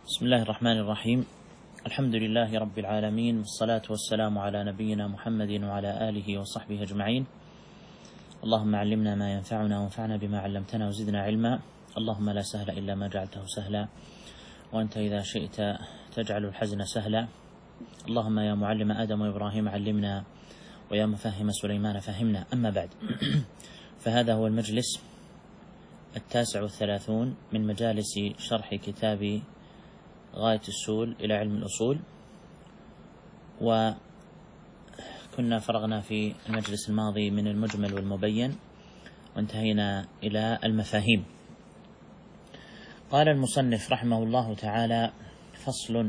بسم الله الرحمن الرحيم. الحمد لله رب العالمين، والصلاة والسلام على نبينا محمد وعلى آله وصحبه أجمعين. اللهم علمنا ما ينفعنا وانفعنا بما علمتنا وزدنا علما. اللهم لا سهل إلا ما جعلته سهلا، وأنت إذا شئت تجعل الحزن سهلا. اللهم يا معلم آدم وإبراهيم علمنا، ويا مفهم سليمان فهمنا. أما بعد، فهذا هو المجلس 39 من مجالس شرح كتاب غاية السول إلى علم الأصول. وكنا فرغنا في المجلس الماضي من المجمل والمبين، وانتهينا إلى المفاهيم. قال المصنف رحمه الله تعالى: فصل.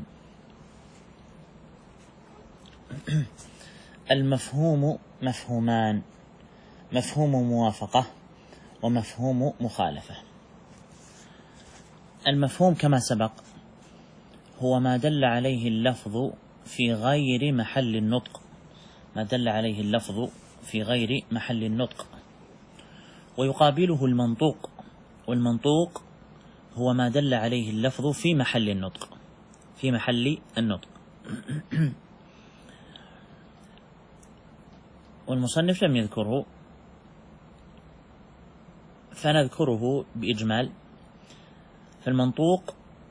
المفهوم مفهومان: مفهوم موافقة ومفهوم مخالفة. المفهوم كما سبق هو ما دل عليه اللفظ في غير محل النطق، ما دل عليه اللفظ في غير محل النطق. ويقابله المنطوق، والمنطوق هو ما دل عليه اللفظ في محل النطق، في محل النطق. والمصنف لم يذكره، فنذكره بإجمال. فالمنطوق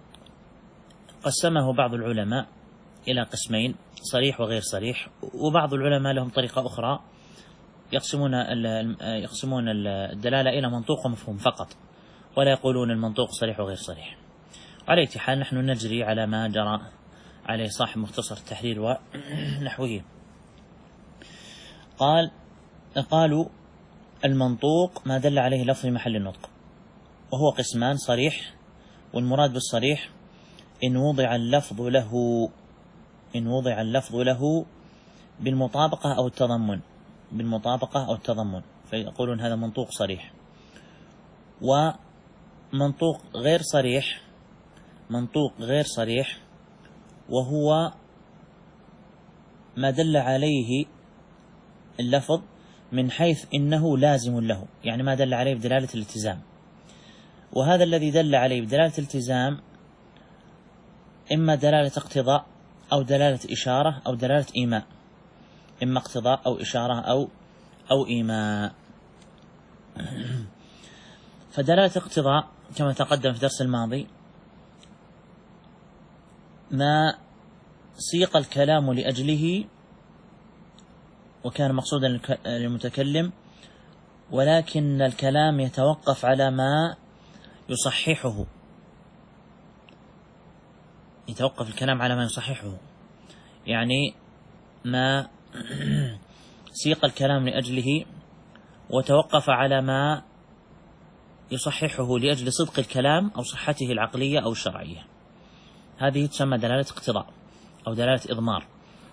قسمه بعض العلماء إلى قسمين: صريح وغير صريح. وبعض العلماء لهم طريقة أخرى، يقسمون الدلالة إلى منطوق ومفهوم فقط، ولا يقولون المنطوق صريح وغير صريح. على أي حال نحن نجري على ما جرى عليه صاحب مختصر التحرير ونحوه. قالوا المنطوق ما دل عليه لفظ محل النطق، وهو قسمان: صريح، والمراد بالصريح إن وضع اللفظ له بالمطابقة أو التضمن، فيقولون هذا منطوق صريح. ومنطوق غير صريح وهو ما دل عليه اللفظ من حيث إنه لازم له، يعني ما دل عليه بدلالة الالتزام. وهذا الذي دل عليه بدلالة الالتزام إما دلالة اقتضاء أو دلالة إشارة أو دلالة إيماء، إما اقتضاء أو إشارة أو إيماء. فدلالة اقتضاء كما تقدم في الدرس الماضي ما سيق الكلام لأجله وكان مقصودا للمتكلم، ولكن الكلام يتوقف على ما يصححه، يعني ما سيق الكلام لأجله وتوقف على ما يصححه لأجل صدق الكلام أو صحته العقلية أو الشرعية. هذه تسمى دلالة اقتضاء أو دلالة إضمار.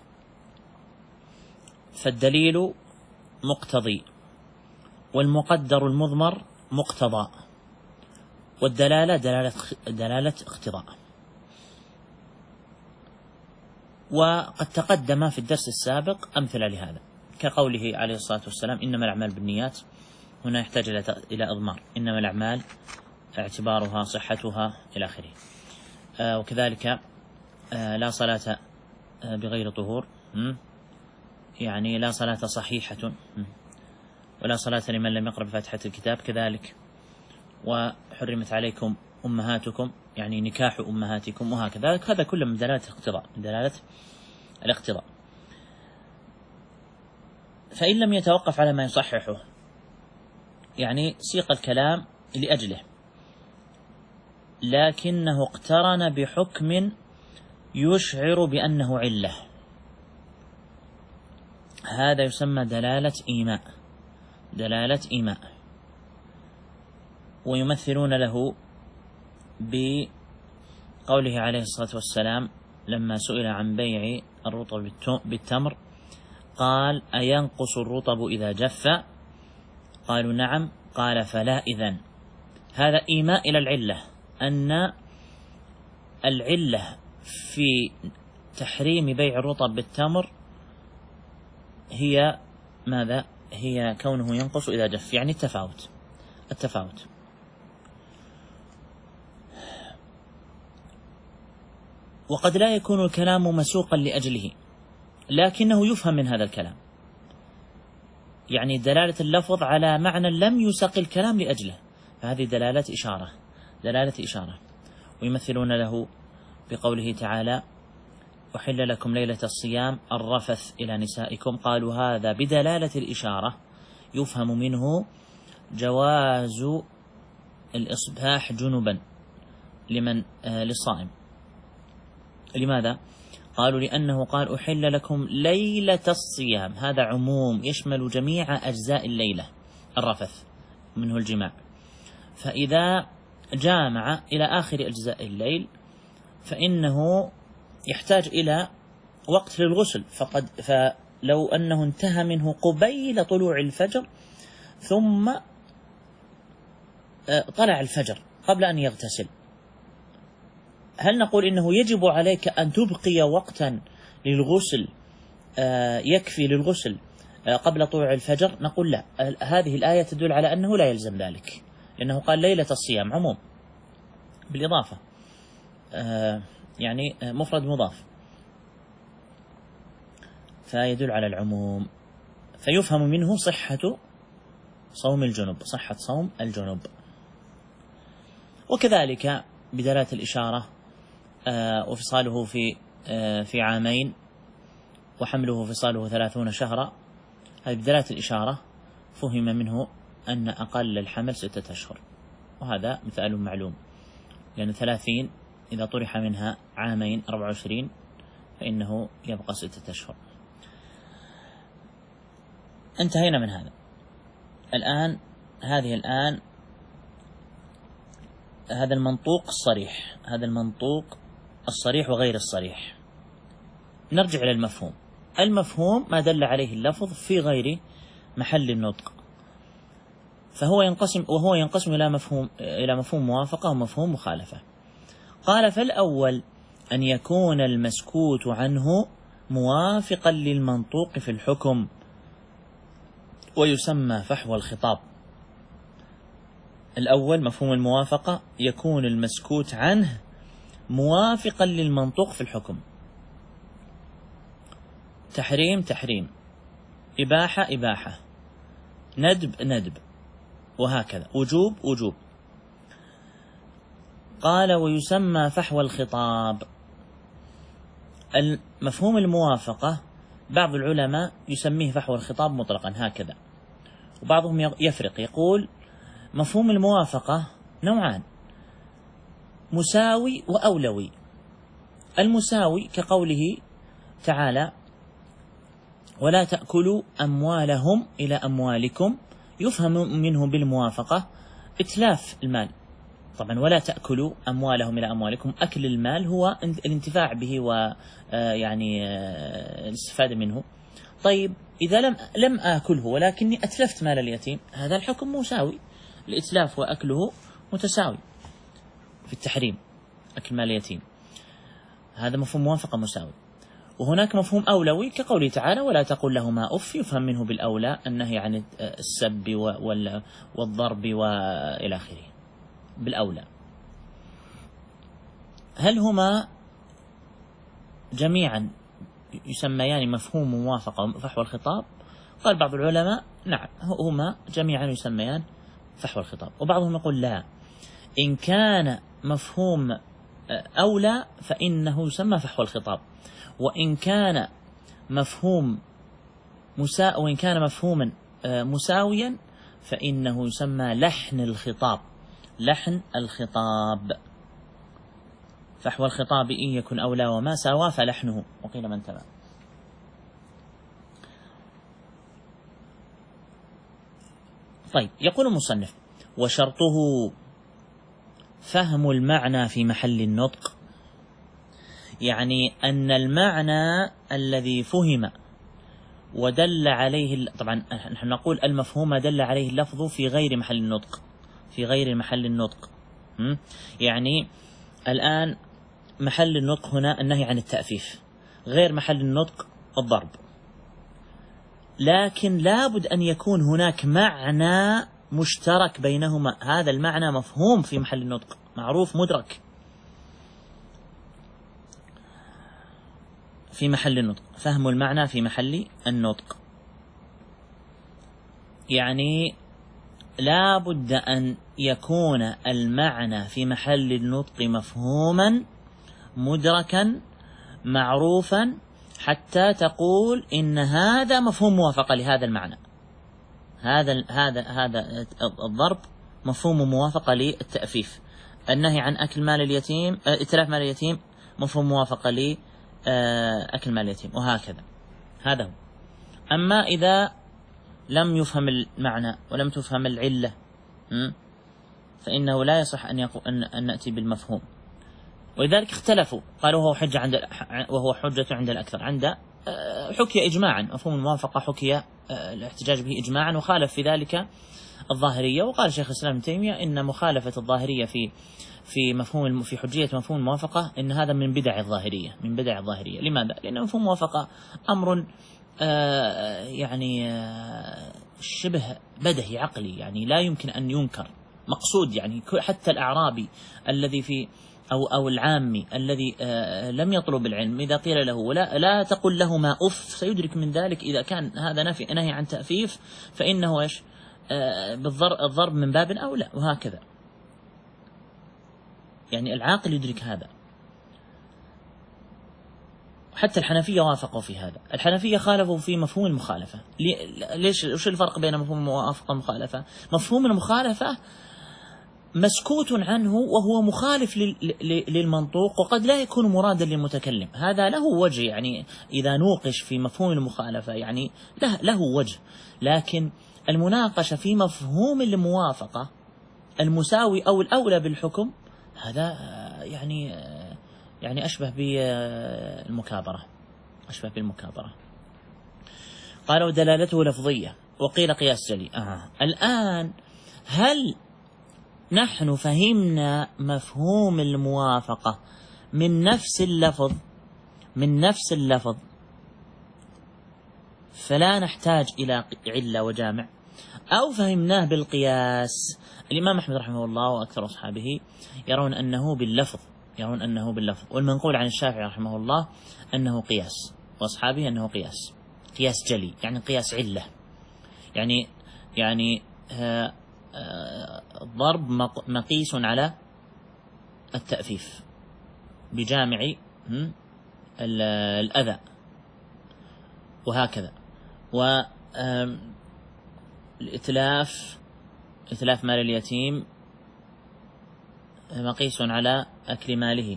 فالدليل مقتضي، والمقدر المضمر مقتضى، والدلالة دلالة اقتضاء. وقد تقدم في الدرس السابق أمثلة لهذا، كقوله عليه الصلاة والسلام: إنما الأعمال بالنيات. هنا يحتاج إلى إضمار: إنما الأعمال اعتبارها صحتها إلى آخره. وكذلك لا صلاة بغير طهور، يعني لا صلاة صحيحة، ولا صلاة لمن لم يقرأ بفاتحة الكتاب. كذلك وحرمت عليكم أمهاتكم، يعني نكاح أمهاتكم، وهكذا. هذا كله من دلالة الاقتضاء. فإن لم يتوقف على ما يصححه، يعني سيق الكلام لأجله لكنه اقترن بحكم يشعر بأنه علة، هذا يسمى دلالة إيماء. ويمثلون له بقوله عليه الصلاة والسلام لما سئل عن بيع الرطب بالتمر قال: أينقص الرطب إذا جف؟ قالوا: نعم. قال: فلا إذن. هذا إيماء إلى العلة، أن العلة في تحريم بيع الرطب بالتمر هي ماذا؟ هي كونه ينقص إذا جف، يعني التفاوت. وقد لا يكون الكلام مسوقا لأجله، لكنه يفهم من هذا الكلام، يعني دلالة اللفظ على معنى لم يسق الكلام لأجله، فهذه دلالة إشارة. ويمثلون له بقوله تعالى: أحل لكم ليلة الصيام الرفث إلى نسائكم، قالوا هذا بدلالة الإشارة يفهم منه جواز الإصباح جنبا للصائم. لماذا؟ قالوا لأنه قال أحل لكم ليلة الصيام، هذا عموم يشمل جميع أجزاء الليلة، الرفث منه الجماع، فإذا جامع إلى آخر أجزاء الليل فإنه يحتاج إلى وقت للغسل، فلو أنه انتهى منه قبيل طلوع الفجر ثم طلع الفجر قبل أن يغتسل، هل نقول إنه يجب عليك أن تبقي وقتا للغسل يكفي للغسل قبل طلوع الفجر؟ نقول لا، هذه الآية تدل على أنه لا يلزم ذلك، لأنه قال ليلة الصيام عموم بالإضافة، يعني مفرد مضاف، فيدل على العموم، فيفهم منه صحة صوم الجنب. وكذلك بدلالة الإشارة وفصاله في عامين وحمله فصاله 30 شهرا، هذه بدلالة الإشارة فهم منه أن أقل الحمل 6 أشهر، وهذا مثال معلوم، لأن 30 إذا طرح منها عامين 24 فإنه يبقى 6 أشهر. انتهينا من هذا. الآن هذا المنطوق الصريح وغير الصريح. نرجع إلى المفهوم ما دل عليه اللفظ في غير محل النطق، وهو ينقسم إلى مفهوم موافقة ومفهوم مخالفة. قال: فالأول أن يكون المسكوت عنه موافقا للمنطوق في الحكم ويسمى فحوى الخطاب. الأول مفهوم الموافقة، يكون المسكوت عنه موافقا للمنطوق في الحكم، تحريم، إباحة، ندب، وهكذا، وجوب. قال: ويسمى فحوى الخطاب. المفهوم الموافقة بعض العلماء يسميه فحوى الخطاب مطلقا هكذا، وبعضهم يفرق يقول مفهوم الموافقة نوعان: مساوي وأولوي. المساوي كقوله تعالى: ولا تأكلوا أموالهم إلى أموالكم، يفهم منه بالموافقة إتلاف المال. طبعا ولا تأكلوا أموالهم إلى أموالكم، أكل المال هو الانتفاع به ويعني الاستفادة منه. طيب إذا لم آكله ولكني أتلفت مال اليتيم، هذا الحكم مساوي، الإتلاف وأكله متساوي في التحريم، أكل مال اليتيم، هذا مفهوم موافقة مساوي. وهناك مفهوم أولوي كقوله تعالى: ولا تقل لهما أف، يفهم منه بالأولى النهي عن السب والضرب وإلى آخره بالأولى. هل هما جميعا يسميان مفهوم موافقة فحوى الخطاب؟ قال بعض العلماء: نعم، هما جميعا يسميان فحوى الخطاب. وبعضهم يقول: لا، إن كان مفهوم أولى فإنه يسمى فحوى الخطاب، وإن كان مفهوما مساويا فإنه يسمى لحن الخطاب. فحوى الخطاب إن يكن أولى وما ساوى فلحنه، وقيل من تبع. طيب، يقول المصنف: وشرطه فهم المعنى في محل النطق، يعني أن المعنى الذي فهم ودل عليه، طبعا نحن نقول المفهوم دل عليه اللفظ في غير محل النطق، يعني الآن محل النطق هنا النهي عن التأفيف، غير محل النطق الضرب، لكن لابد أن يكون هناك معنى مشترك بينهما، هذا المعنى مفهوم في محل النطق، معروف مدرك. في محل النطق، فهم المعنى في محل النطق، يعني لا بد أن يكون المعنى في محل النطق مفهوما مدركا معروفا حتى تقول إن هذا مفهوم موافقة لهذا المعنى. هذا الضرب مفهوم موافقة للتأفيف. النهي عن أكل مال اليتيم، إتلاف مال اليتيم، مفهوم موافقة لأكل مال اليتيم، وهكذا. هذا هو. أما إذا لم يفهم المعنى ولم تفهم العلة فإنه لا يصح أن نأتي بالمفهوم. ولذلك اختلفوا، قالوا وهو حجة عند الأكثر، عند حكي إجماعا، مفهوم الموافقة حكي الاحتجاج به إجماعا، وخالف في ذلك الظاهرية. وقال شيخ الإسلام ابن تيمية إن مخالفة الظاهرية في حجية مفهوم الموافقة إن هذا من بدع الظاهرية، من بدع الظاهرية. لماذا؟ لأن مفهوم الموافقة أمر يعني شبه بدهي عقلي، يعني لا يمكن أن ينكر، مقصود. يعني حتى الأعرابي الذي في أو العامي الذي لم يطلب العلم، إذا قيل له لا تقل له ما أف، سيدرك من ذلك إذا كان هذا نهي عن تأفيف فإنه إيش؟ الضرب من باب أولى، وهكذا. يعني العاقل يدرك هذا. حتى الحنفية وافقوا في هذا. الحنفية خالفوا في مفهوم المخالفة. ليش؟ وش الفرق بين مفهوم الموافقة والمخالفة؟ مفهوم المخالفة مسكوت عنه وهو مخالف للمنطوق، وقد لا يكون مرادا للمتكلم. هذا له وجه، يعني إذا نوقش في مفهوم المخالفة يعني له وجه. لكن المناقشة في مفهوم الموافقة المساوي أو الأولى بالحكم، هذا يعني أشبه بالمكابرة، قالوا دلالته لفظية وقيل قياس جلي. الآن هل نحن فهمنا مفهوم الموافقة من نفس اللفظ فلا نحتاج إلى علة وجامع، أو فهمناه بالقياس؟ الإمام أحمد رحمه الله وأكثر أصحابه يرون أنه باللفظ، والمنقول عن الشافعي رحمه الله أنه قياس، وأصحابه أنه قياس جلي، يعني قياس علة، يعني ضرب مقيس على التأفيف بجامع الأذى، وهكذا. والإتلاف مال اليتيم مقيس على أكل ماله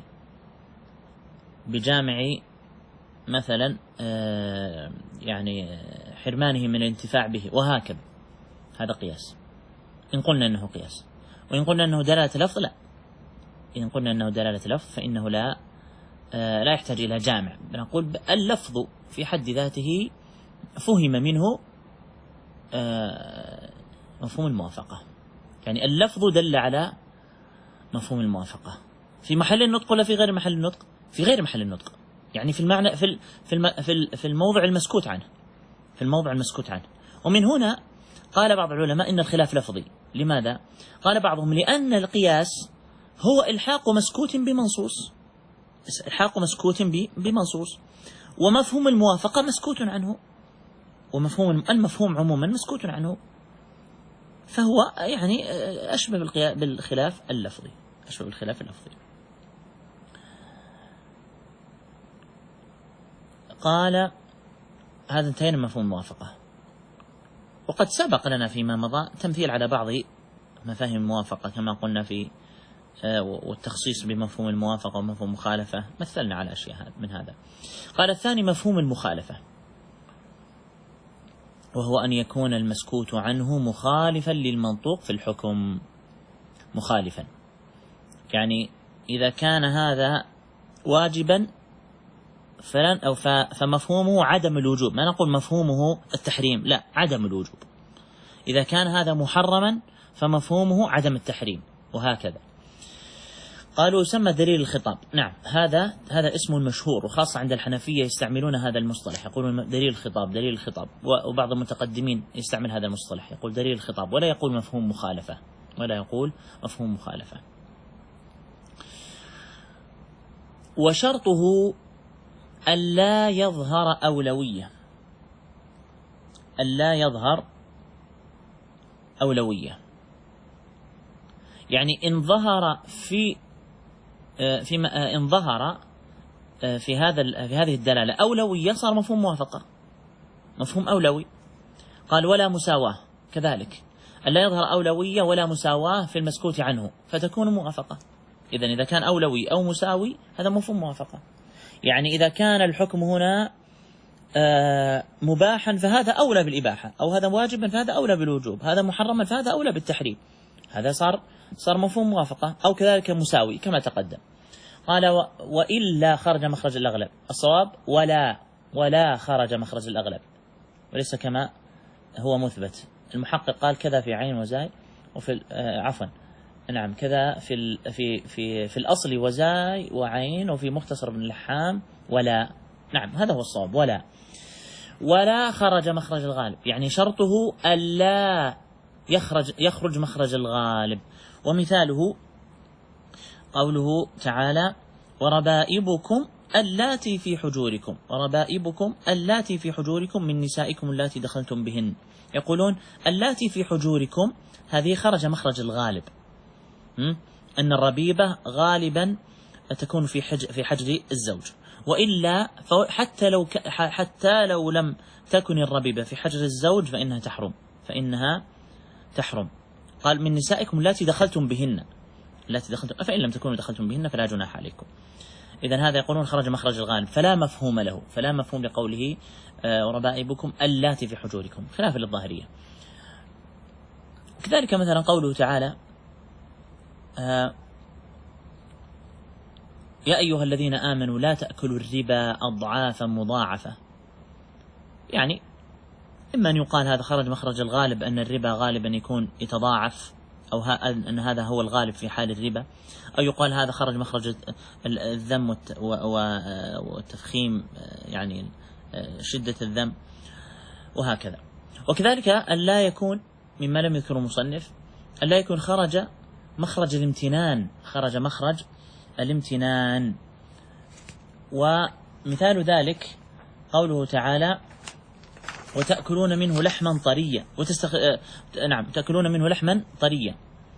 بجامع مثلا يعني حرمانه من الانتفاع به، وهكذا. هذا قياس إن قلنا أنه قياس. وإن قلنا أنه دلالة لفظ لا، إن قلنا أنه دلالة لفظ فإنه لا يحتاج إلى جامع. بنقول اللفظ في حد ذاته فهم منه مفهوم الموافقة، يعني اللفظ دل على مفهوم الموافقة في محل النطق ولا في غير محل النطق؟ في غير محل النطق، يعني في المعنى في الموضع المسكوت عنه. ومن هنا قال بعض العلماء إن الخلاف لفظي. لماذا؟ قال بعضهم لأن القياس هو إلحاق مسكوت بمنصوص، ومفهوم الموافقة مسكوت عنه، ومفهوم المفهوم عموما مسكوت عنه، فهو يعني أشبه بالخلاف اللفظي. قال هذا انتهينا من مفهوم الموافقة. وقد سبق لنا فيما مضى تمثيل على بعض مفاهيم الموافقة كما قلنا في والتخصيص بمفهوم الموافقة ومفهوم المخالفة، مثلنا على أشياء من هذا. قال الثاني مفهوم المخالفة، وهو أن يكون المسكوت عنه مخالفا للمنطوق في الحكم. مخالفا يعني إذا كان هذا واجبا فمفهومه عدم الوجوب، ما نقول مفهومه التحريم، لا، عدم الوجوب. إذا كان هذا محرما فمفهومه عدم التحريم، وهكذا. قالوا يسمى دليل الخطاب. نعم، هذا اسم مشهور، وخاصة عند الحنفية يستعملون هذا المصطلح، يقولون دليل الخطاب. وبعض المتقدمين يستعمل هذا المصطلح، يقول دليل الخطاب، ولا يقول مفهوم مخالفة. وشرطه ألا يظهر أولوية، ألا يظهر أولوية، يعني إن ظهر إن ظهر في هذه الدلالة أولوية صار مفهوم موافقة، مفهوم أولوي. قال ولا مساواة كذلك، ألا يظهر أولوية ولا مساواة في المسكوت عنه فتكون موافقة. إذا كان أولوي أو مساوي هذا مفهوم موافقة. يعني إذا كان الحكم هنا مباحا فهذا أولى بالإباحة، أو هذا واجبا فهذا أولى بالوجوب، هذا محرما فهذا أولى بالتحريم، هذا صار مفهوم موافقة. أو كذلك مساوي كما تقدم. قال وإلا خرج مخرج الأغلب. الصواب ولا خرج مخرج الأغلب، وليس كما هو مثبت. المحقق قال كذا في عين وزاي، وفي نعم كذا في الأصل وزاي وعين، وفي مختصر بن اللحام ولا. نعم هذا هو الصواب. ولا خرج مخرج الغالب، يعني شرطه ألا يخرج مخرج الغالب. ومثاله قوله تعالى وربائبكم اللاتي في حجوركم، وربائبكم اللاتي في حجوركم من نسائكم اللاتي دخلتم بهن. يقولون اللاتي في حجوركم هذه خرج مخرج الغالب، أن الربيبة غالبا تكون في حجر الزوج، وإلا حتى لو لم تكن الربيبة في حجر الزوج فإنها تحرم. قال من نسائكم اللاتي دخلتم بهن، فإن لم تكونوا دخلتم بهن فلا جناح عليكم. إذن هذا يقولون خرج مخرج الغالب، فلا مفهوم له، فلا مفهوم لقوله وربائبكم اللاتي في حجوركم، خلاف للظاهرية. كذلك مثلا قوله تعالى يا أيها الذين آمنوا لا تأكلوا الربا أضعافا مضاعفة، يعني إما أن يقال هذا خرج مخرج الغالب أن الربا غالبا يكون يتضاعف، أو أن هذا هو الغالب في حال الربا، أو يقال هذا خرج مخرج الذم والتفخيم، يعني شدة الذم، وهكذا. وكذلك أن لا يكون مما لم يذكره المصنف أن لا يكون خرج مخرج الامتنان. ومثال ذلك قوله تعالى وتأكلون منه لحما طريا تأكلون منه لحما طريا.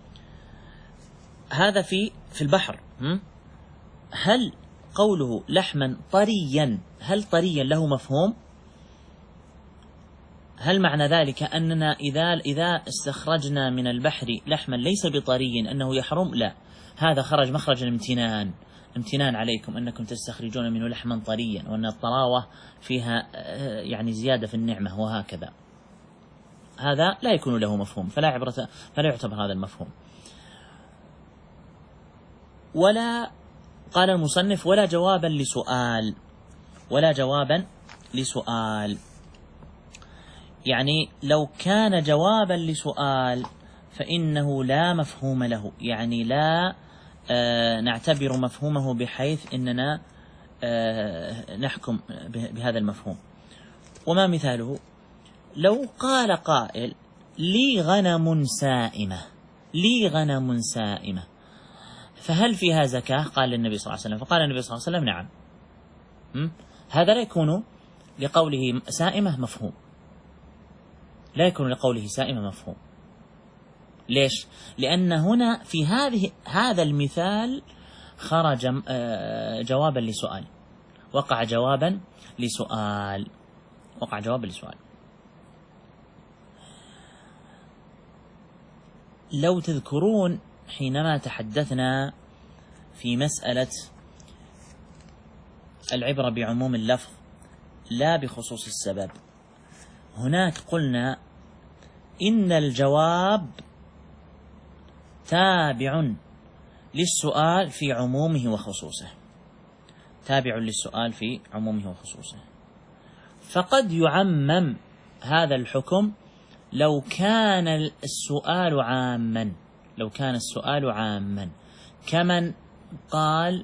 هذا في البحر. هل قوله لحما طريا، هل طريا له مفهوم؟ هل معنى ذلك أننا إذا استخرجنا من البحر لحما ليس بطري أنه يحرم؟ لا، هذا خرج مخرج الامتنان، امتنان عليكم أنكم تستخرجون منه لحما طريا، وأن الطراوة فيها يعني زيادة في النعمة، وهكذا. هذا لا يكون له مفهوم، فلا يعتبر هذا المفهوم. ولا قال المصنف ولا جوابا لسؤال، يعني لو كان جوابا لسؤال فإنه لا مفهوم له، يعني لا نعتبر مفهومه بحيث إننا نحكم بهذا المفهوم. وما مثاله؟ لو قال قائل لي غنم سائمة فهل فيها زكاة؟ قال النبي صلى الله عليه وسلم، فقال النبي صلى الله عليه وسلم نعم. هذا لا يكون لقوله سائمة مفهوم، لا يكون لقوله سائمة مفهوم. ليش؟ لأن هنا في هذا المثال خرج جوابا لسؤال، وقع جوابا لسؤال. لو تذكرون حينما تحدثنا في مسألة العبرة بعموم اللفظ لا بخصوص السبب، هناك قلنا إن الجواب تابع للسؤال في عمومه وخصوصه، فقد يعمم هذا الحكم لو كان السؤال عاما، كمن قال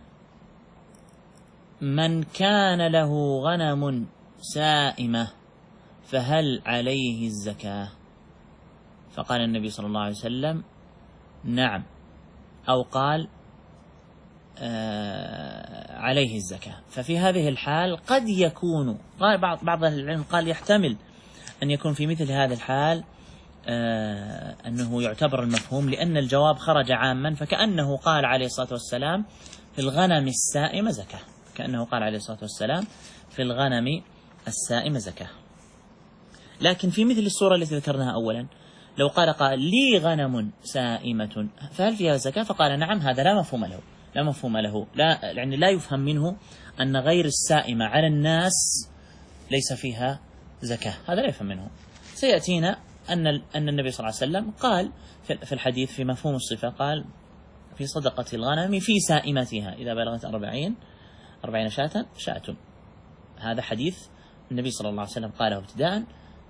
من كان له غنم سائمة فهل عليه الزكاة؟ فقال النبي صلى الله عليه وسلم نعم، أو قال عليه الزكاة. ففي هذه الحال قد يكون، قال بعض أهل العلم قال يحتمل أن يكون في مثل هذا الحال أنه يعتبر المفهوم، لأن الجواب خرج عاما، فكأنه قال عليه الصلاة والسلام في الغنم السائمة زكاة، كأنه قال عليه الصلاة والسلام في الغنم السائمة زكاة. لكن في مثل الصورة التي ذكرناها أولا، لو قال لي غنم سائمة فهل فيها زكاة؟ فقال نعم، هذا لا مفهوم له، لا مفهوم له، لا، يعني لا يفهم منه أن غير السائمة على الناس ليس فيها زكاة، هذا لا يفهم منه. سيأتينا أن النبي صلى الله عليه وسلم قال في الحديث في مفهوم الصفة، قال في صدقة الغنم في سائمتها إذا بلغت 40 شاة. هذا حديث النبي صلى الله عليه وسلم قاله ابتداء،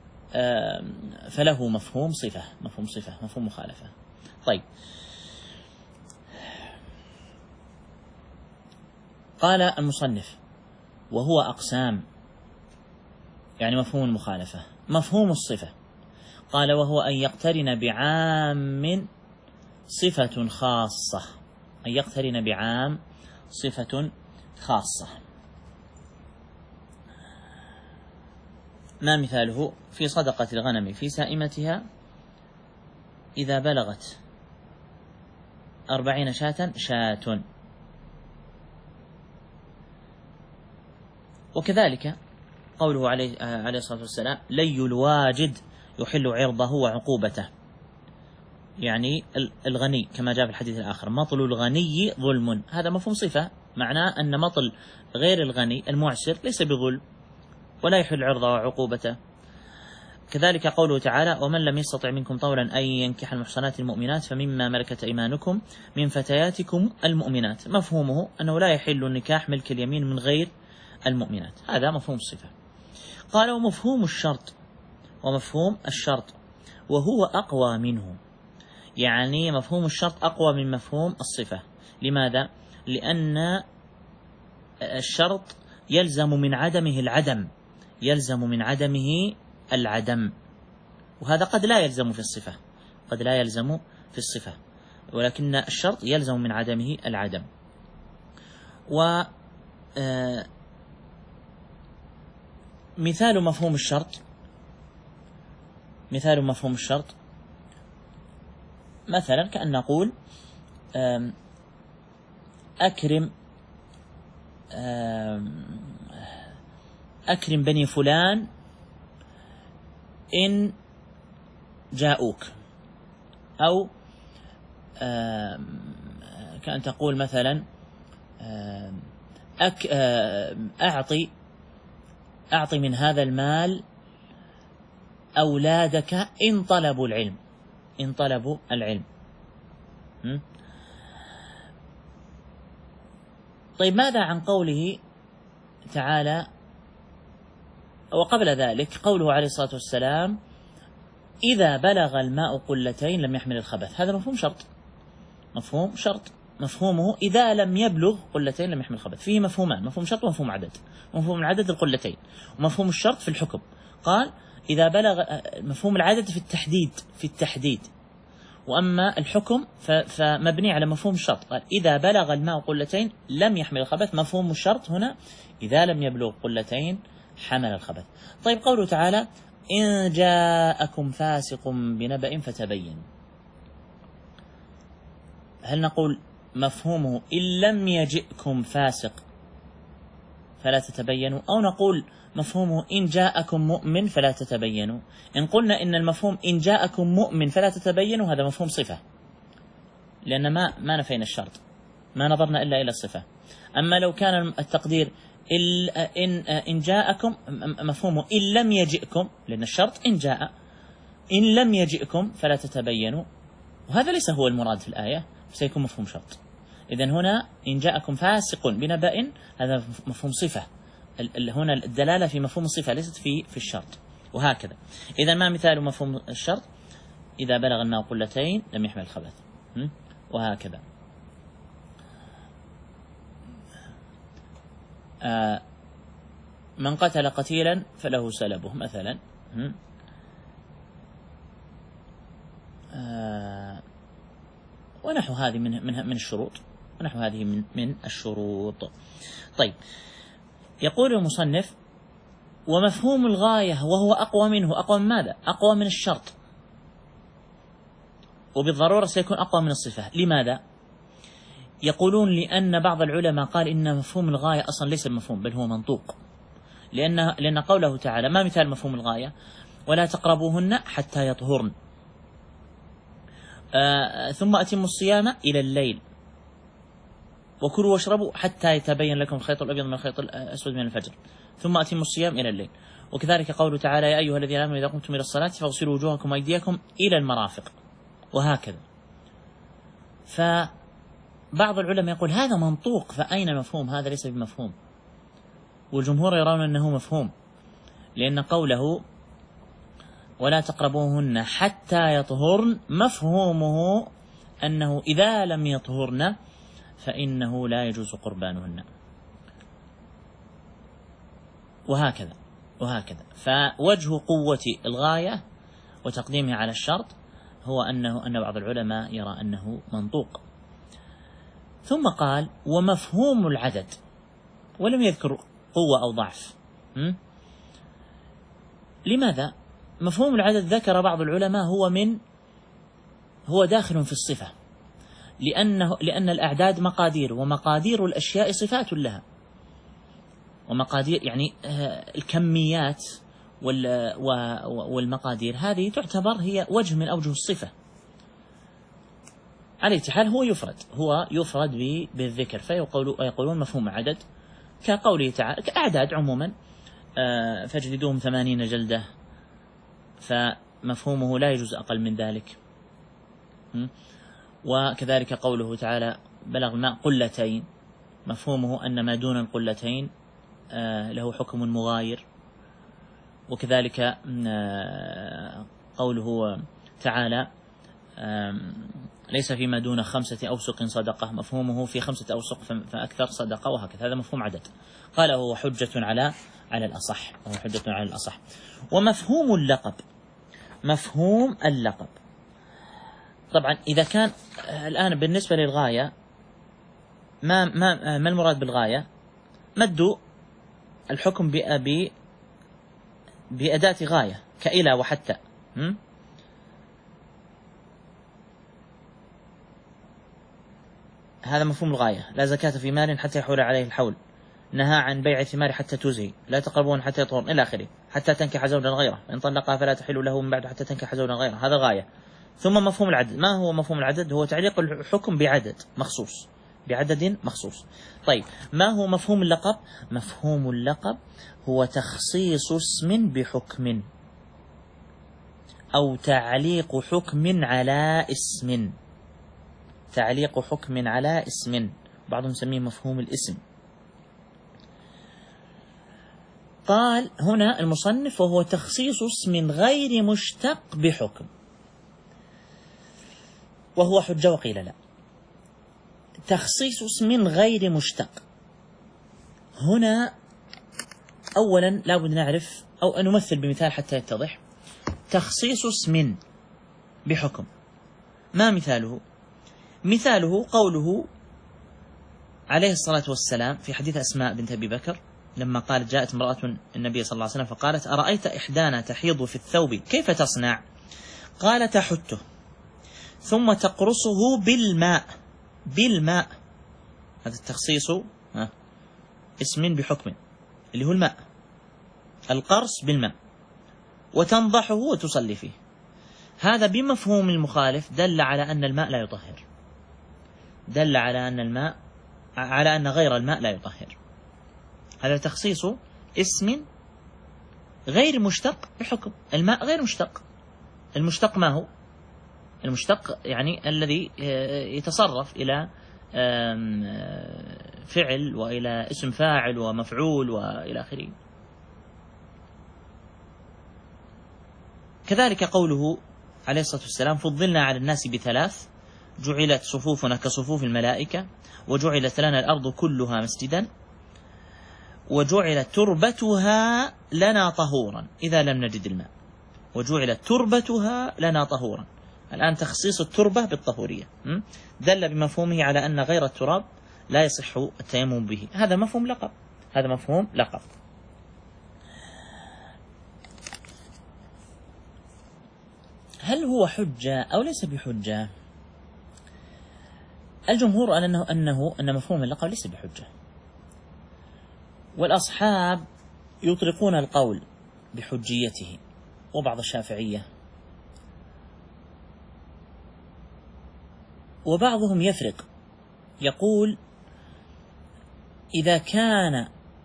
فله مفهوم صفة، مفهوم مخالفة. طيب، قال المصنف وهو أقسام، يعني مفهوم المخالفة. مفهوم الصفة قال وهو أن يقترن بعام صفة خاصة، أن يقترن بعام صفة خاصة. ما مثاله؟ في صدقة الغنم في سائمتها إذا بلغت 40 شاة. وكذلك قوله عليه الصلاة والسلام لي الواجد يحل عرضه وعقوبته، يعني الغني كما جاء في الحديث الآخر مطل الغني ظلم، هذا مفهوم صفة، معناه أن مطل غير الغني المعسر ليس بظلم ولا يحل عرضه وعقوبته. كذلك قوله تعالى ومن لم يستطع منكم طولا أن ينكح المحصنات المؤمنات فمما ملكت أيمانكم من فتياتكم المؤمنات، مفهومه أنه لا يحل النكاح ملك اليمين من غير المؤمنات، هذا مفهوم الصفة. قال ومفهوم الشرط وهو أقوى منه، يعني مفهوم الشرط أقوى من مفهوم الصفة. لماذا؟ لأن الشرط يلزم من عدمه العدم، وهذا قد لا يلزم في الصفة، ولكن الشرط يلزم من عدمه العدم. مثال مفهوم الشرط مثلا كأن نقول أكرم بني فلان إن جاءوك، أو كأن تقول مثلا أعطي من هذا المال أولادك إن طلبوا العلم. طيب، ماذا عن قوله تعالى وقبل ذلك قوله عليه الصلاة والسلام إذا بلغ الماء قلتين لم يحمل الخبث؟ هذا مفهوم شرط، مفهومه إذا لم يبلغ قلتين لم يحمل الخبث. فيه مفهومان، مفهوم شرط ومفهوم عدد. مفهوم العدد القلتين، ومفهوم الشرط في الحكم. قال إذا بلغ، مفهوم العدد في التحديد، وأما الحكم فمبني على مفهوم الشرط. قال إذا بلغ الماء قلتين لم يحمل الخبث، مفهوم الشرط هنا إذا لم يبلغ قلتين حمل الخبث. طيب، قوله تعالى إن جاءكم فاسق بنبأ فتبينوا، هل نقول مفهومه إن لم يجئكم فاسق فلا تتبينوا، أو نقول مفهومه إن جاءكم مؤمن فلا تتبينوا؟ إن قلنا إن المفهوم إن جاءكم مؤمن فلا تتبينوا هذا مفهوم صفة، لأن ما نفينا الشرط، ما نظرنا إلا إلى الصفة. أما لو كان التقدير إن جاءكم، مفهومه إن لم يجئكم، لأن الشرط إن جاء، إن لم يجئكم فلا تتبينوا، وهذا ليس هو المراد في الآية، سيكون مفهوم شرط. إذن هنا إن جاءكم فاسق بنبأ هذا مفهوم صفة، هنا الدلالة في مفهوم الصفة ليست في الشرط، وهكذا. إذن ما مثال مفهوم الشرط؟ إذا بلغ الماء قلتين لم يحمل الخبث، وهكذا. من قتل قتيلا فله سلبه مثلا، ونحو هذه من الشروط. ونحو هذه من الشروط. طيب، يقول المصنف: ومفهوم الغاية وهو أقوى منه. أقوى من ماذا؟ أقوى من الشرط، وبالضرورة سيكون أقوى من الصفة. لماذا؟ يقولون لأن بعض العلماء قال إن مفهوم الغاية أصلا ليس بمفهوم، بل هو منطوق، لأن قوله تعالى: ما مثال مفهوم الغاية؟ ولا تقربوهن حتى يطهرن، ثم أتموا الصيام إلى الليل، وكلوا واشربوا حتى يتبين لكم الخيط الأبيض من الخيط الأسود من الفجر، ثم أتموا الصيام إلى الليل. وكذلك قوله تعالى: يا أيها الذين آمنوا إذا قمتم إلى الصلاة فاغسلوا وجوهكم وأيديكم إلى المرافق، وهكذا. فبعض العلماء يقول هذا منطوق، فأين مفهوم؟ هذا ليس بمفهوم. والجمهور يرون أنه مفهوم، لأن قوله ولا تقربوهن حتى يطهرن مفهومه أنه إذا لم يطهرن فإنه لا يجوز قربانهن، وهكذا. فوجه قوة الغاية وتقديمها على الشرط هو أن بعض العلماء يرى أنه منطوق. ثم قال: ومفهوم العدد، ولم يذكر قوة أو ضعف. لماذا؟ مفهوم العدد ذكر بعض العلماء هو داخل في الصفة، لأن الأعداد مقادير، ومقادير الأشياء صفات لها، ومقادير يعني الكميات والمقادير هذه تعتبر هي وجه من أوجه الصفة. على أي حال هو يفرد بالذكر، فيقولون مفهوم عدد كقوله تعالى كأعداد عموما: فاجلدوهم 80 جلدة، فمفهومه لا يجوز أقل من ذلك. وكذلك قوله تعالى: بلغ الماء قلتين، مفهومه أن ما دون القلتين له حكم مغاير. وكذلك قوله تعالى: ليس فيما دون 5 أوسق صدقة، مفهومه في 5 أوسق فأكثر صدقة، وهكذا. هذا مفهوم عدد. قال هو حجة على الأصح، ومفهوم اللقب، مفهوم اللقب طبعا إذا كان الآن بالنسبة للغاية ما المراد بالغاية؟ مد الحكم بأداة غاية كإلى وحتى. هذا مفهوم الغاية. لا زكاة في مال حتى يحول عليه الحول، نهى عن بيع ثمار حتى تزهي، لا تقربون حتى يطهرن، إلى آخره، حتى تنكح زوجا غيره، إن طلقها فلا تحل له من بعد حتى تنكح زوجا غيره. هذا غاية. ثم مفهوم العدد. ما هو مفهوم العدد؟ هو تعليق الحكم بعدد مخصوص. طيب، ما هو مفهوم اللقب؟ مفهوم اللقب هو تخصيص اسم بحكم، أو تعليق حكم على اسم، بعضهم يسميه مفهوم الاسم. قال هنا المصنف: وهو تخصيص اسم غير مشتق بحكم. وهو حجة وقيل لا. تخصيص اسم غير مشتق، هنا أولا لابد نعرف أو أن نمثل بمثال حتى يتضح. تخصيص اسم بحكم، ما مثاله؟ مثاله قوله عليه الصلاة والسلام في حديث أسماء بنت أبي بكر لما قالت: جاءت امرأة النبي صلى الله عليه وسلم فقالت: أرأيت إحدانا تحيض في الثوب كيف تصنع؟ قال: تحته ثم تقرصه بالماء. هذا التخصيص اسم بحكم اللي هو الماء، القرص بالماء، وتنضحه وتصلي فيه. هذا بمفهوم المخالف دل على أن الماء لا يطهر، دل على أن غير الماء لا يطهر. هذا تخصيص اسم غير مشتق بحكم. الماء غير مشتق. المشتق ما هو؟ المشتق يعني الذي يتصرف إلى فعل وإلى اسم فاعل ومفعول وإلى آخره. كذلك قوله عليه الصلاة والسلام: فضلنا على الناس بثلاث، جعلت صفوفنا كصفوف الملائكة، وجعلت لنا الأرض كلها مسجدا، وجعلت تربتها لنا طهورا إذا لم نجد الماء. وجعلت تربتها لنا طهورا، الآن تخصيص التربة بالطهورية دل بمفهومه على أن غير التراب لا يصح التيمم به. هذا مفهوم لقب، هذا مفهوم لقب. هل هو حجة أو ليس بحجة؟ الجمهور أن مفهوم اللقب ليس بحجة، والأصحاب يطلقون القول بحجيته، وبعض الشافعية، وبعضهم يفرق يقول إذا كان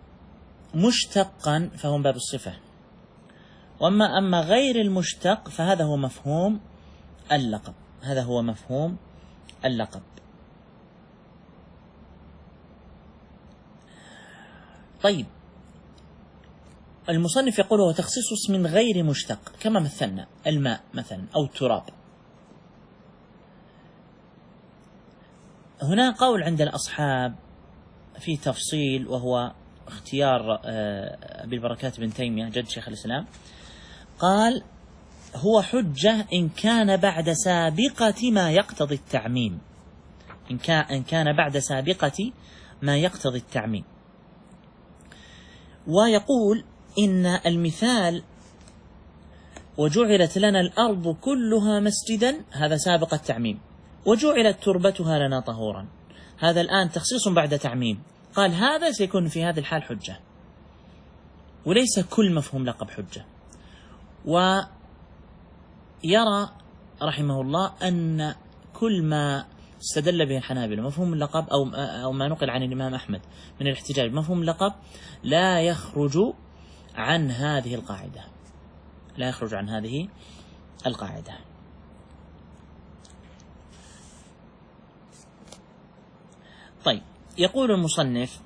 مشتقا فهو من باب الصفة، أما غير المشتق فهذا هو مفهوم اللقب، هذا هو مفهوم اللقب. طيب، المصنف يقول هو تخصيص اسم غير مشتق، كما مثلنا الماء مثلا أو التراب. هنا قول عند الأصحاب في تفصيل، وهو اختيار أبي البركات بن تيمية جد شيخ الإسلام، قال هو حجة إن كان بعد سابقة ما يقتضي التعميم، إن كان بعد سابقة ما يقتضي التعميم. ويقول إن المثال وجعلت لنا الأرض كلها مسجدا، هذا سابق التعميم، وجعلت تربتها لنا طهورا، هذا الآن تخصيص بعد تعميم. قال هذا سيكون في هذه الحال حجة، وليس كل مفهوم لقب حجة. ويرى رحمه الله أن كل ما استدل به الحنابلة مفهوم اللقب أو ما نقل عن الإمام أحمد من الاحتجاج مفهوم اللقب لا يخرج عن هذه القاعدة، لا يخرج عن هذه القاعدة. طيب، يقول المصنف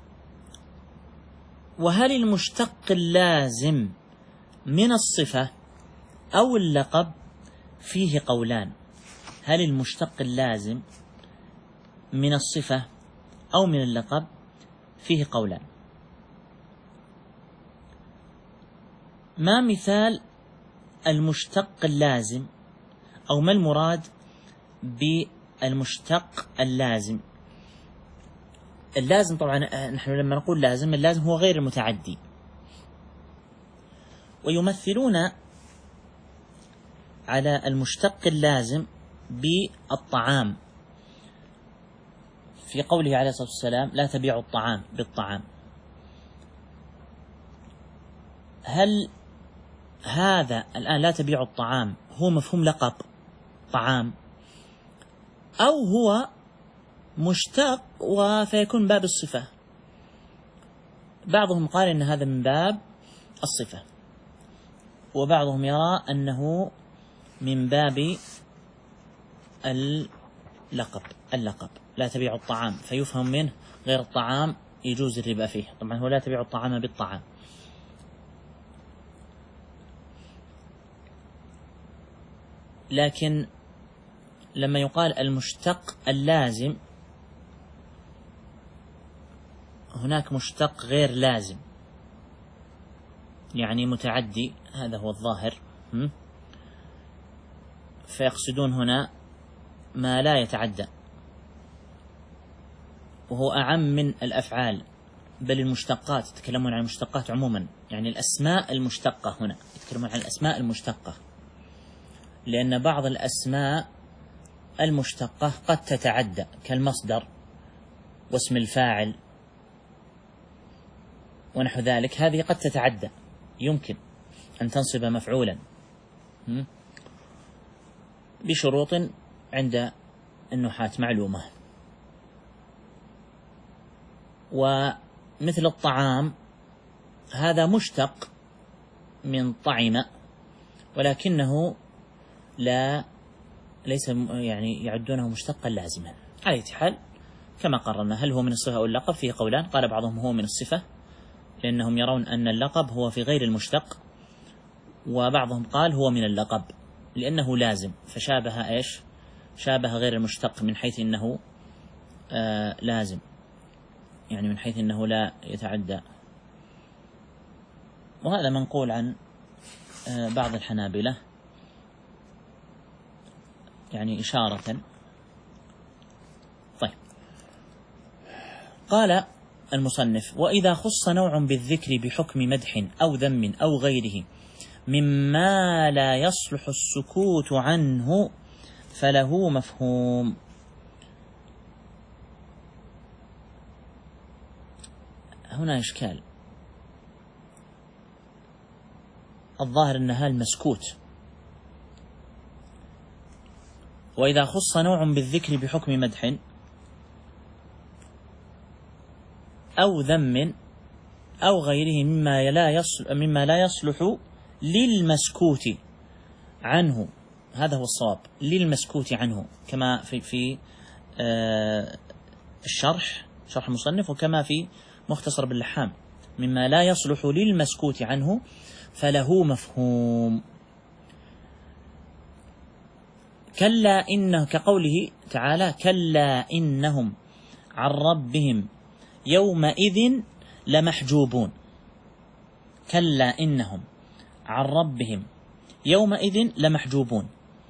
وهل المشتق اللازم من الصفة أو اللقب فيه قولان. هل المشتق اللازم من الصفة أو من اللقب فيه قولان. ما مثال المشتق اللازم، أو ما المراد بالمشتق اللازم؟ اللازم طبعا نحن لما نقول لازم، اللازم هو غير المتعدي، ويمثلون على المشتق اللازم بالطعام في قوله عليه الصلاة والسلام لا تبيعوا الطعام بالطعام. هل هذا الآن لا تبيعوا الطعام هو مفهوم لقب طعام، أو هو مشتق فيكون باب الصفة؟ بعضهم قال إن هذا من باب الصفة، وبعضهم يرى أنه من باب اللقب لا تبيع الطعام، فيفهم منه غير الطعام يجوز الربا فيه. طبعا هو لا تبيع الطعام بالطعام. لكن لما يقال المشتق اللازم، هناك مشتق غير لازم يعني متعدي، هذا هو الظاهر، فيقصدون هنا ما لا يتعدى، وهو أعم من الأفعال، بل المشتقات يتكلمون عن المشتقات عموما، يعني الأسماء المشتقة هنا يتكلمون عن الأسماء المشتقة، لأن بعض الأسماء المشتقة قد تتعدى كالمصدر واسم الفاعل ونحو ذلك، هذه قد تتعدى، يمكن أن تنصب مفعولا بشروط عند النحاة معلومة. ومثل الطعام هذا مشتق من طعم، ولكنه ليس يعني يعدونه مشتقا لازما. على أي حال كما قررنا، هل هو من الصفة أو اللقب فيه قولان. قال بعضهم هو من الصفة لأنهم يرون أن اللقب هو في غير المشتق، وبعضهم قال هو من اللقب لأنه لازم، فشابه إيش؟ شابه غير المشتق من حيث أنه لازم، يعني من حيث أنه لا يتعدى. وهذا منقول عن بعض الحنابلة، يعني إشارة. طيب، قال المصنف: وإذا خص نوع بالذكر بحكم مدح أو ذم أو غيره مما لا يصلح السكوت عنه فله مفهوم. هنا إشكال، الظاهر أنها المسكوت. وإذا خص نوع بالذكر بحكم مدح أو ذم أو غيره مما لا يصلح للمسكوت عنه، هذا هو الصواب، للمسكوت عنه، كما في شرح المصنف، وكما في مختصر باللحام: مما لا يصلح للمسكوت عنه فله مفهوم. كلا إنه، كقوله تعالى: كلا إنهم عن ربهم يومئذ لمحجوبون. كلا إنهم عن ربهم يومئذ لمحجوبون.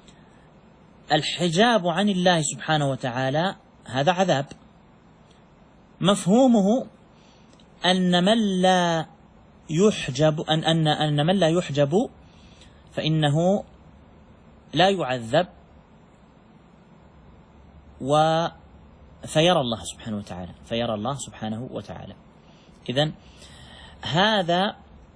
الحجاب عن الله سبحانه وتعالى هذا عذاب، مفهومه أن من لا يحجب أن من لا يحجب فإنه لا يعذب فيرى الله سبحانه وتعالى. إذن هذا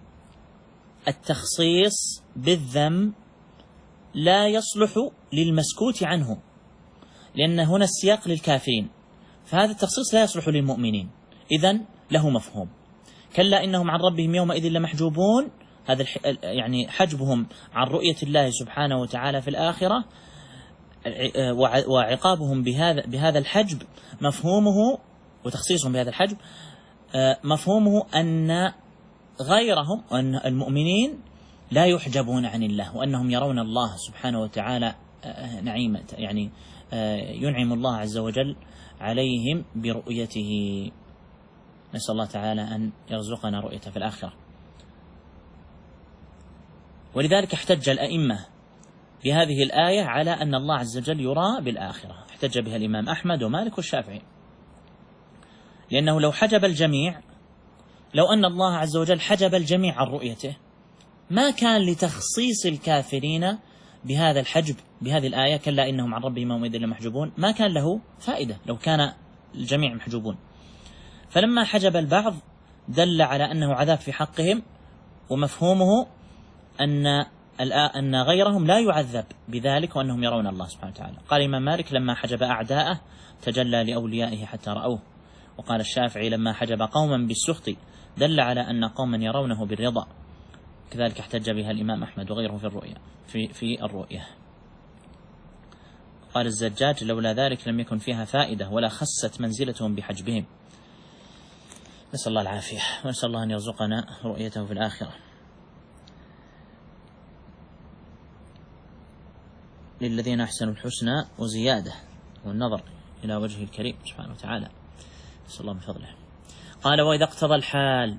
التخصيص بالذم لا يصلح للمسكوت عنه، لأن هنا السياق للكافرين، فهذا التخصيص لا يصلح للمؤمنين، إذن له مفهوم. كلا إنهم عن ربهم يومئذ لمحجوبون، هذا يعني حجبهم عن رؤية الله سبحانه وتعالى في الآخرة، وعقابهم بهذا الحجب مفهومه، وتخصيصهم بهذا الحجب مفهومه أن غيرهم، أن المؤمنين لا يحجبون عن الله، وأنهم يرون الله سبحانه وتعالى نعيمة، يعني ينعم الله عز وجل عليهم برؤيته. نسأل الله تعالى أن يرزقنا رؤيته في الآخرة. ولذلك احتج الأئمة بهذه الآية على أن الله عز وجل يرى بالآخرة، احتج بها الإمام أحمد ومالك والشافعي، لأنه لو حجب الجميع، لو أن الله عز وجل حجب الجميع عن رؤيته، ما كان لتخصيص الكافرين بهذا الحجب بهذه الآية: كلا إنهم عن ربهم يومئذ لمحجوبون، ما كان له فائدة لو كان الجميع محجوبون. فلما حجب البعض دل على أنه عذاب في حقهم، ومفهومه أن غيرهم لا يعذب بذلك، وأنهم يرون الله سبحانه وتعالى. قال الإمام مالك: لما حجب أعداءه تجلى لأوليائه حتى رأوه. وقال الشافعي: لما حجب قوما بالسخط دل على أن قوما يرونه بالرضا. كذلك احتج بها الإمام أحمد وغيره في الرؤية. قال الزجاج: لولا ذلك لم يكن فيها فائدة ولا خست منزلتهم بحجبهم. نسأل الله العافية، ونسأل الله أن يرزقنا رؤيته في الآخرة. للذين أحسنوا الحسنى وزيادة، والنظر إلى وجهه الكريم سبحانه وتعالى، نسأل الله من فضله. قال: وإذا اقتضى الحال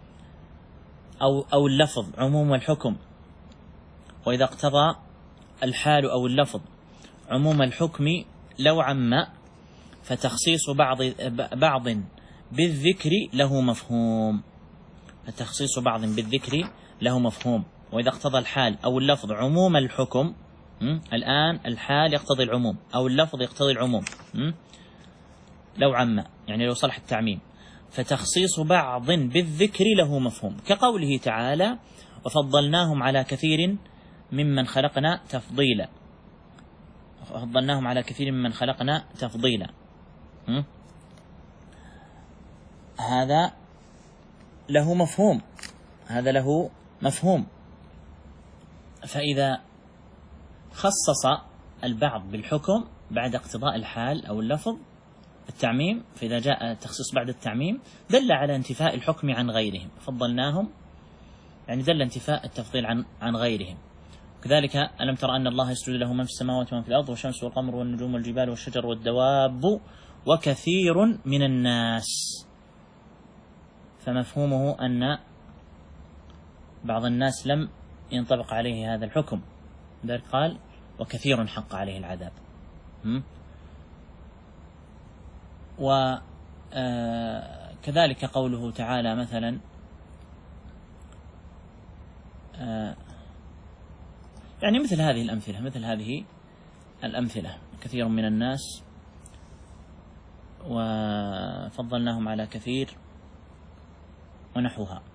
أو اللفظ عموم الحكم، وإذا اقتضى الحال أو اللفظ عموم الحكم لو عم، فتخصيص بعض بالذكر له مفهوم. فتخصيص بعض بالذكر له مفهوم. وإذا اقتضى الحال أو اللفظ عموم الحكم، الآن الحال يقتضي العموم أو اللفظ يقتضي العموم، لو عم يعني لو صلح التعميم، فتخصيص بعض بالذكر له مفهوم، كقوله تعالى: وفضلناهم على كثير ممن خلقنا تفضيلا. وفضلناهم على كثير ممن خلقنا تفضيلا، هذا له مفهوم، هذا له مفهوم. فإذا خصص البعض بالحكم بعد اقتضاء الحال أو اللفظ التعميم، فإذا جاء تخصيص بعد التعميم دل على انتفاء الحكم عن غيرهم. فضلناهم يعني دل انتفاء التفضيل عن غيرهم. كذلك: ألم تر أن الله يسجد له من في السماوات ومن في الأرض والشمس والقمر والنجوم والجبال والشجر والدواب وكثير من الناس. فمفهومه أن بعض الناس لم ينطبق عليه هذا الحكم، لذلك قال: وكثير حق عليه العذاب. وكذلك قوله تعالى مثلا يعني مثل هذه الأمثلة كثير من الناس وفضلناهم على كثير ونحوها.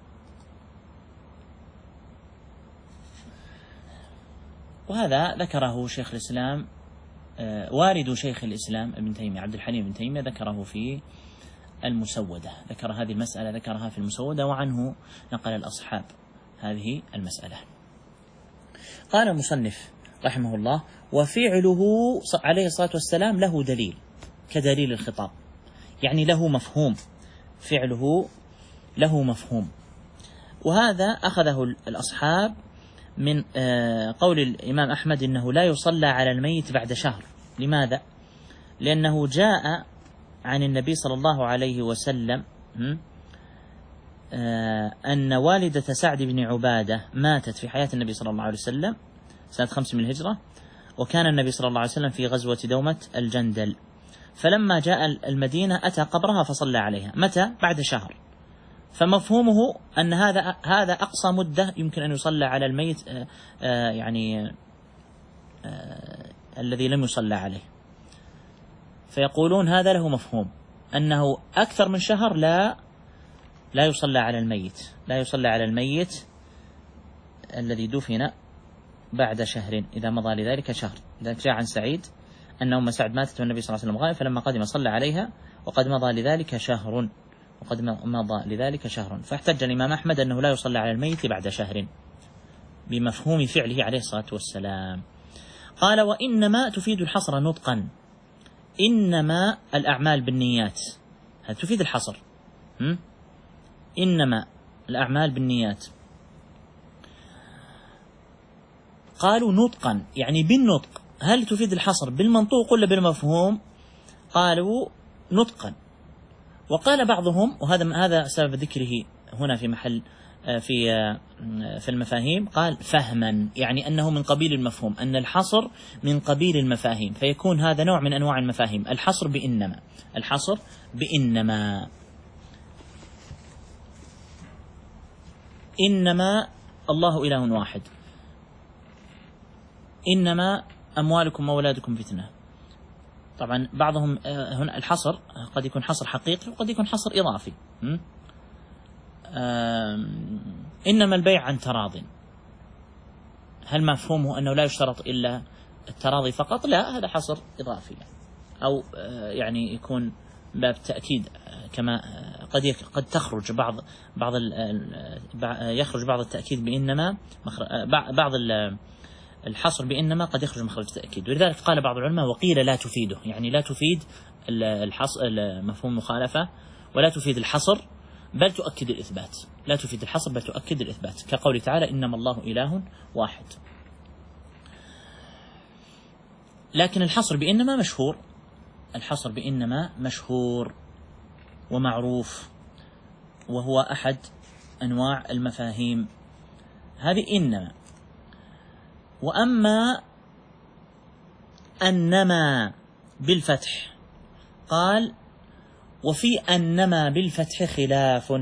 وهذا ذكره شيخ الإسلام وارد شيخ الإسلام ابن تيمية عبد الحليم بن تيمية ذكره في المسودة، ذكر هذه المسألة ذكرها في المسودة، وعنه نقل الأصحاب هذه المسألة. قال المصنف رحمه الله: وفعله عليه الصلاة والسلام له دليل كدليل الخطاب، يعني له مفهوم، فعله له مفهوم. وهذا أخذه الأصحاب من قول الإمام أحمد إنه لا يصلى على الميت بعد شهر. لماذا؟ لأنه جاء عن النبي صلى الله عليه وسلم أن والدة سعد بن عبادة ماتت في حياة النبي صلى الله عليه وسلم سنة 5 من الهجرة، وكان النبي صلى الله عليه وسلم في غزوة دومة الجندل، فلما جاء المدينة أتى قبرها فصلى عليها. متى؟ بعد شهر. فمفهومه أن هذا أقصى مدة يمكن أن يصلى على الميت الذي لم يصلى عليه. فيقولون هذا له مفهوم أنه أكثر من شهر لا يصلى على الميت، لا يصلى على الميت الذي دفن بعد شهر إذا مضى لذلك شهر. لذلك جاء عن سعيد أن أم سعد ماتت والنبي صلى الله عليه وسلم غائب، فلما قدم صلى عليها وقد مضى لذلك شهر، فاحتج الإمام أحمد أنه لا يصلى على الميت بعد شهر بمفهوم فعله عليه الصلاة والسلام. قال: وإنما تفيد الحصر نطقا، إنما الأعمال بالنيات، هذا تفيد الحصر. إنما الأعمال بالنيات. قالوا نطقا يعني بالنطق. هل تفيد الحصر بالمنطوق ولا بالمفهوم؟ قالوا نطقا. وقال بعضهم، وهذا سبب ذكره هنا في محل في المفاهيم، قال فهما، يعني أنه من قبيل المفهوم، أن الحصر من قبيل المفاهيم، فيكون هذا نوع من أنواع المفاهيم، الحصر بإنما. إنما الله إله واحد، إنما أموالكم وأولادكم فتنة. طبعا بعضهم هنا الحصر قد يكون حصر حقيقي وقد يكون حصر إضافي. إنما البيع عن تراض، هل مفهومه أنه لا يشترط إلا التراضي فقط؟ لا، هذا حصر إضافي، أو يعني يكون باب تأكيد، كما قد تخرج يخرج بعض التأكيد بإنما، بعض الحصر بإنما قد يخرج مخرج التأكيد. ولذلك قال بعض العلماء: وقيل لا تفيده، يعني لا تفيد الحصر مفهوم مخالفة، ولا تفيد الحصر بل تؤكد الإثبات، لا تفيد الحصر بل تؤكد الإثبات، كقول تعالى: إنما الله إله واحد. لكن الحصر بإنما مشهور ومعروف، وهو أحد أنواع المفاهيم هذه إنما. وأما أنما بالفتح، قال: وفي أنما بالفتح خلاف.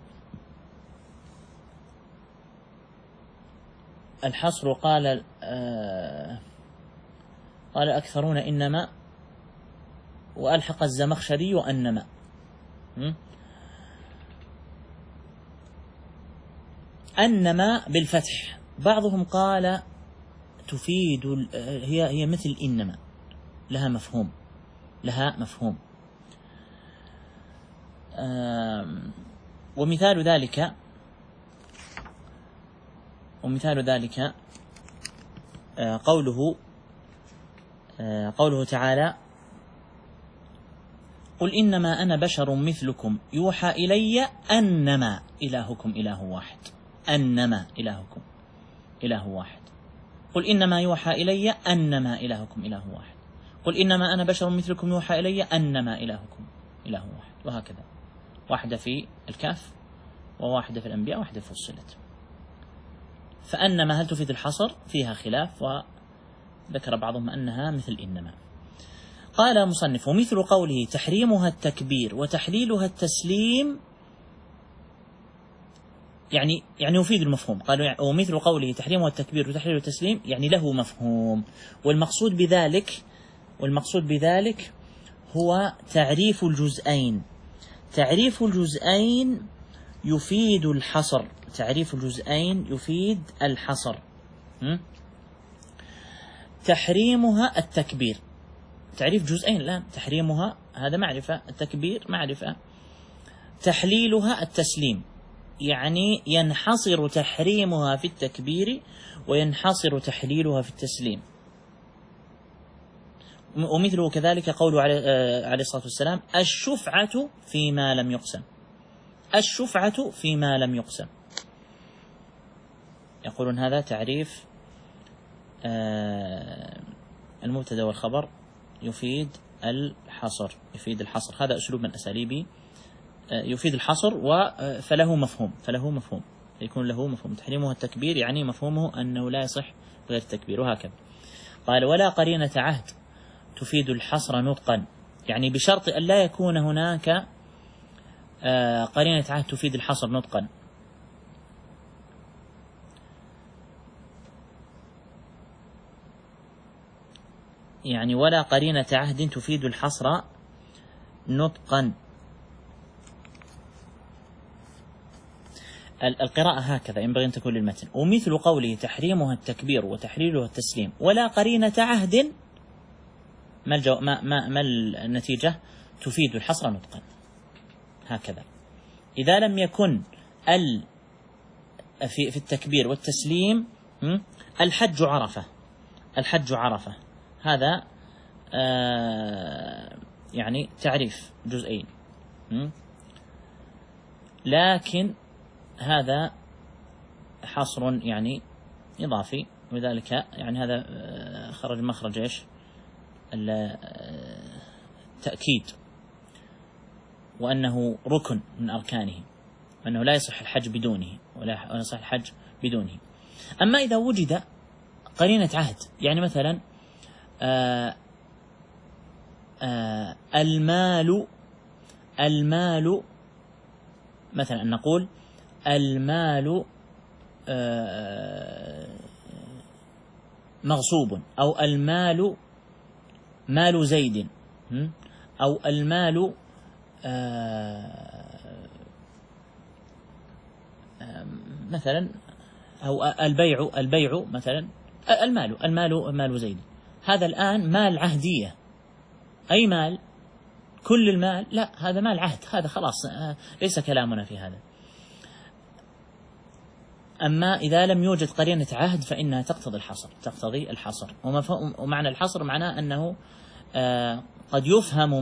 الحصر قال أكثرون إنما، وألحق الزمخشري وأنما. أنما بالفتح بعضهم قال تفيد، هي مثل إنما، لها مفهوم. ومثال ذلك قوله تعالى: قل إنما أنا بشر مثلكم يوحى إلي أنما إلهكم إله واحد. أنما إلهكم إله واحد. قل إنما يوحى إلي أنما إلهكم إله واحد. قل إنما أنا بشر مثلكم يوحى إلي أنما إلهكم إله واحد. وهكذا، واحدة في الكهف وواحدة في الأنبياء وواحدة في فصلت. فأنما هل تفيد الحصر؟ فيها خلاف، ذكر بعضهم أنها مثل إنما. قال مصنف: ومثل قوله تحريمها التكبير وتحليلها التسليم، يعني يفيد المفهوم. قالوا ومثل قوله تحريمها التكبير وتحليلها التسليم يعني له مفهوم، والمقصود بذلك هو تعريف الجزئين. تعريف الجزئين يفيد الحصر. تعريف الجزئين يفيد الحصر. تحريمها التكبير، تعريف جزئين الآن، تحريمها هذا معرفة، التكبير معرفة. تحليلها التسليم، يعني ينحصر تحريمها في التكبير وينحصر تحليلها في التسليم. ومثله كذلك قوله عليه الصلاة والسلام: الشفعة فيما لم يقسم. الشفعة فيما لم يقسم، يقولون هذا تعريف المبتدأ والخبر يفيد الحصر. يفيد الحصر، هذا أسلوب من أساليبي، يفيد الحصر فله مفهوم، يكون له مفهوم. تحريمها التكبير يعني مفهومه أنه لا يصح غير التكبير، وهكذا. قال: ولا قرينة عهد تفيد الحصر نطقا، يعني بشرط أن لا يكون هناك قرينة عهد تفيد الحصر نطقا. يعني ولا قرينة عهد تفيد الحصر نطقا. القراءة هكذا ينبغي أن تكون للمتن. ومثل قوله تحريمها التكبير وتحليلها التسليم ولا قرينة عهد، ما النتيجة؟ تفيد الحصر نطقا. هكذا إذا لم يكن في التكبير والتسليم الحج عرفة، هذا يعني تعريف جزئين، لكن هذا حصر يعني إضافي، ولذلك يعني هذا خرج مخرج إيش؟ التأكيد، وأنه ركن من أركانه، وأنه لا يصح الحج بدونه، ولا يصح الحج بدونه. أما إذا وجد قرينة عهد، يعني مثلا المال مثلا، أن نقول المال مغصوب، أو المال مال زيد، أو المال مثلا، أو البيع مثلا، المال مال زيد. هذا الآن مال عهدية، أي مال؟ كل المال؟ لا، هذا مال عهد، هذا خلاص ليس كلامنا في هذا. أما إذا لم يوجد قرينة عهد فإنها تقتضي الحصر. ومعنى الحصر معناه أنه قد يفهم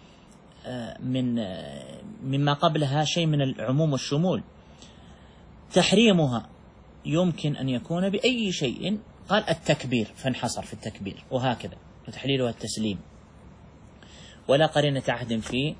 مما قبلها شيء من العموم والشمول. تحريمها يمكن أن يكون بأي شيء، قال التكبير فانحصر في التكبير، وهكذا. وتحليلها التسليم، ولا قرينة عهد في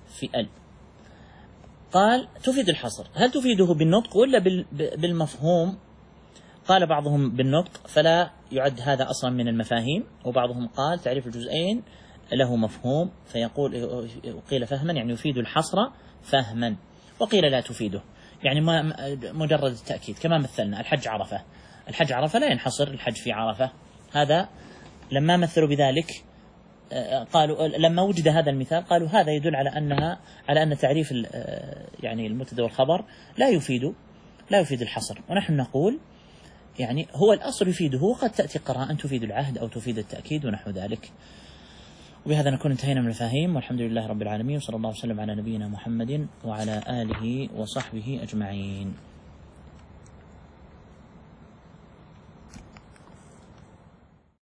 قال تفيد الحصر. هل تفيده بالنطق ولا بالمفهوم؟ قال بعضهم بالنطق فلا يعد هذا أصلا من المفاهيم، وبعضهم قال تعريف الجزئين له مفهوم، قيل فهما يعني يفيد الحصر فهما، وقيل لا تفيده، يعني مجرد التأكيد. كما مثلنا الحج عرفة لا ينحصر الحج في عرفة. هذا لما مثلوا بذلك قالوا، لما وجد هذا المثال قالوا هذا يدل على أن تعريف يعني المبتدأ والخبر لا يفيد الحصر. ونحن نقول يعني هو الأصل يفيده، وقد تأتي قراءة تفيد العهد أو تفيد التأكيد ونحو ذلك. وبهذا نكون انتهينا من المفاهيم، والحمد لله رب العالمين، وصلى الله وسلم على نبينا محمد وعلى آله وصحبه أجمعين.